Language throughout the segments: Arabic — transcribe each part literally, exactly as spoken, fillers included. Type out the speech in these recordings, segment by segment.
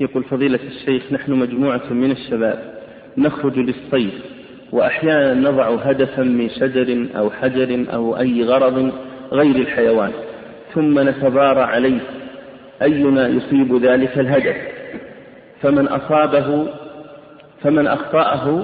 يقول فضيلة الشيخ: نحن مجموعة من الشباب نخرج للصيد، وأحيانا نضع هدفا من شجر أو حجر أو أي غرض غير الحيوان، ثم نتبارى عليه أينا يصيب ذلك الهدف، فمن أصابه فمن أخطأه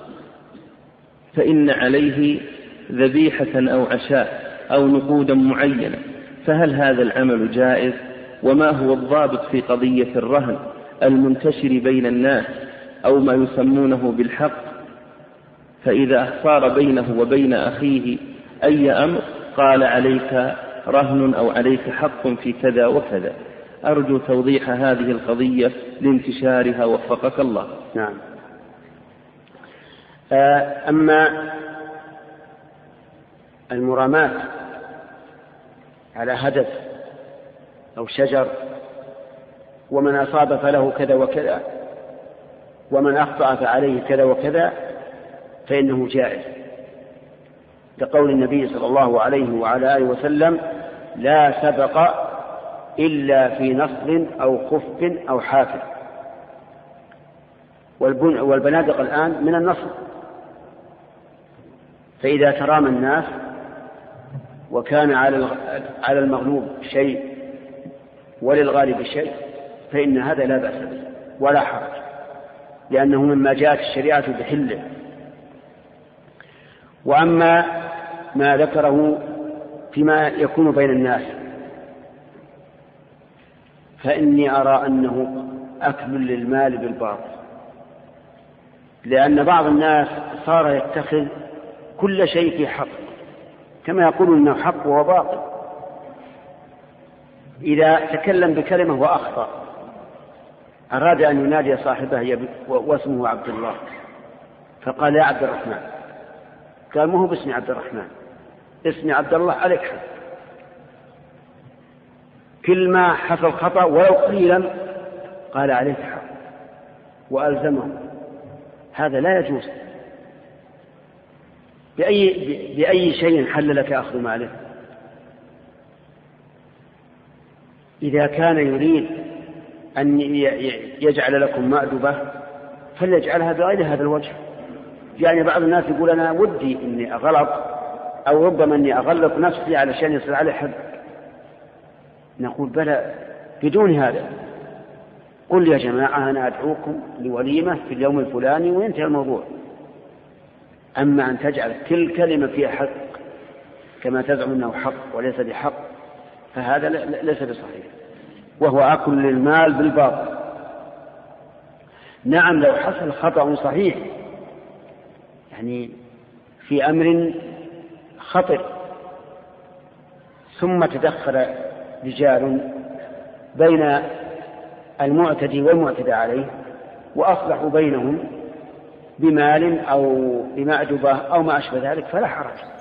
فإن عليه ذبيحة أو عشاء أو نقودا معينة، فهل هذا العمل جائز؟ وما هو الضابط في قضية الرهن المنتشر بين الناس أو ما يسمونه بالحق، فإذا صار بينه وبين أخيه أي أمر قال عليك رهن أو عليك حق في كذا وكذا؟ أرجو توضيح هذه القضية لانتشارها وفقك الله. نعم. أما المرامات على هدف أو شجر، ومن أصاب فله كذا وكذا، ومن أخطأ فعليه كذا وكذا، فإنه جائز، لقول النبي صلى الله عليه وعلى آله وسلم: لا سبق إلا في نصر أو خف أو حافر. والبنادق الآن من النصر، فإذا ترامى الناس وكان على المغلوب شيء وللغالب شيء فإن هذا لا بأس به ولا حرج، لأنه مما جاءت الشريعة بحله. وأما ما ذكره فيما يكون بين الناس فإني أرى أنه أكل للمال بالباطل، لأن بعض الناس صار يتخذ كل شيء في حق، كما يقول إنه حق وهو باطل. إذا تكلم بكلمة وأخطأ أراد أن ينادي صاحبه واسمه عبد الله، فقال: يا عبد الرحمن. قال: ما هو باسم عبد الرحمن، اسم عبد الله، عليك حق. كل ما حصل خطأ ولو قليلا قال: عليك حق، وألزمه. هذا لا يجوز. بأي, بأي شيء حل لك أخذ ماله؟ إذا كان يريد أن يجعل لكم مأدبة فليجعلها بغير هذا الوجه. يعني بعض الناس يقول: أنا ودي إني أغلط، أو ربما إني أغلط نفسي علشان يصير عليه حد. نقول: بلى، بدون هذا. قل: يا جماعة أنا أدعوكم لوليمة في اليوم الفلاني، وينتهي الموضوع. أما أن تجعل كل كلمة فيها حق كما تزعم أنه حق وليس بحق، فهذا ليس بصحيح، وهو أكل للمال بالباطل. نعم، لو حصل خطأ صحيح، يعني في أمر خطر، ثم تدخل رجال بين المعتدي والمعتدى عليه وأصلحوا بينهم بمال أو بمأدبة أو ما أشبه ذلك، فلا حرج.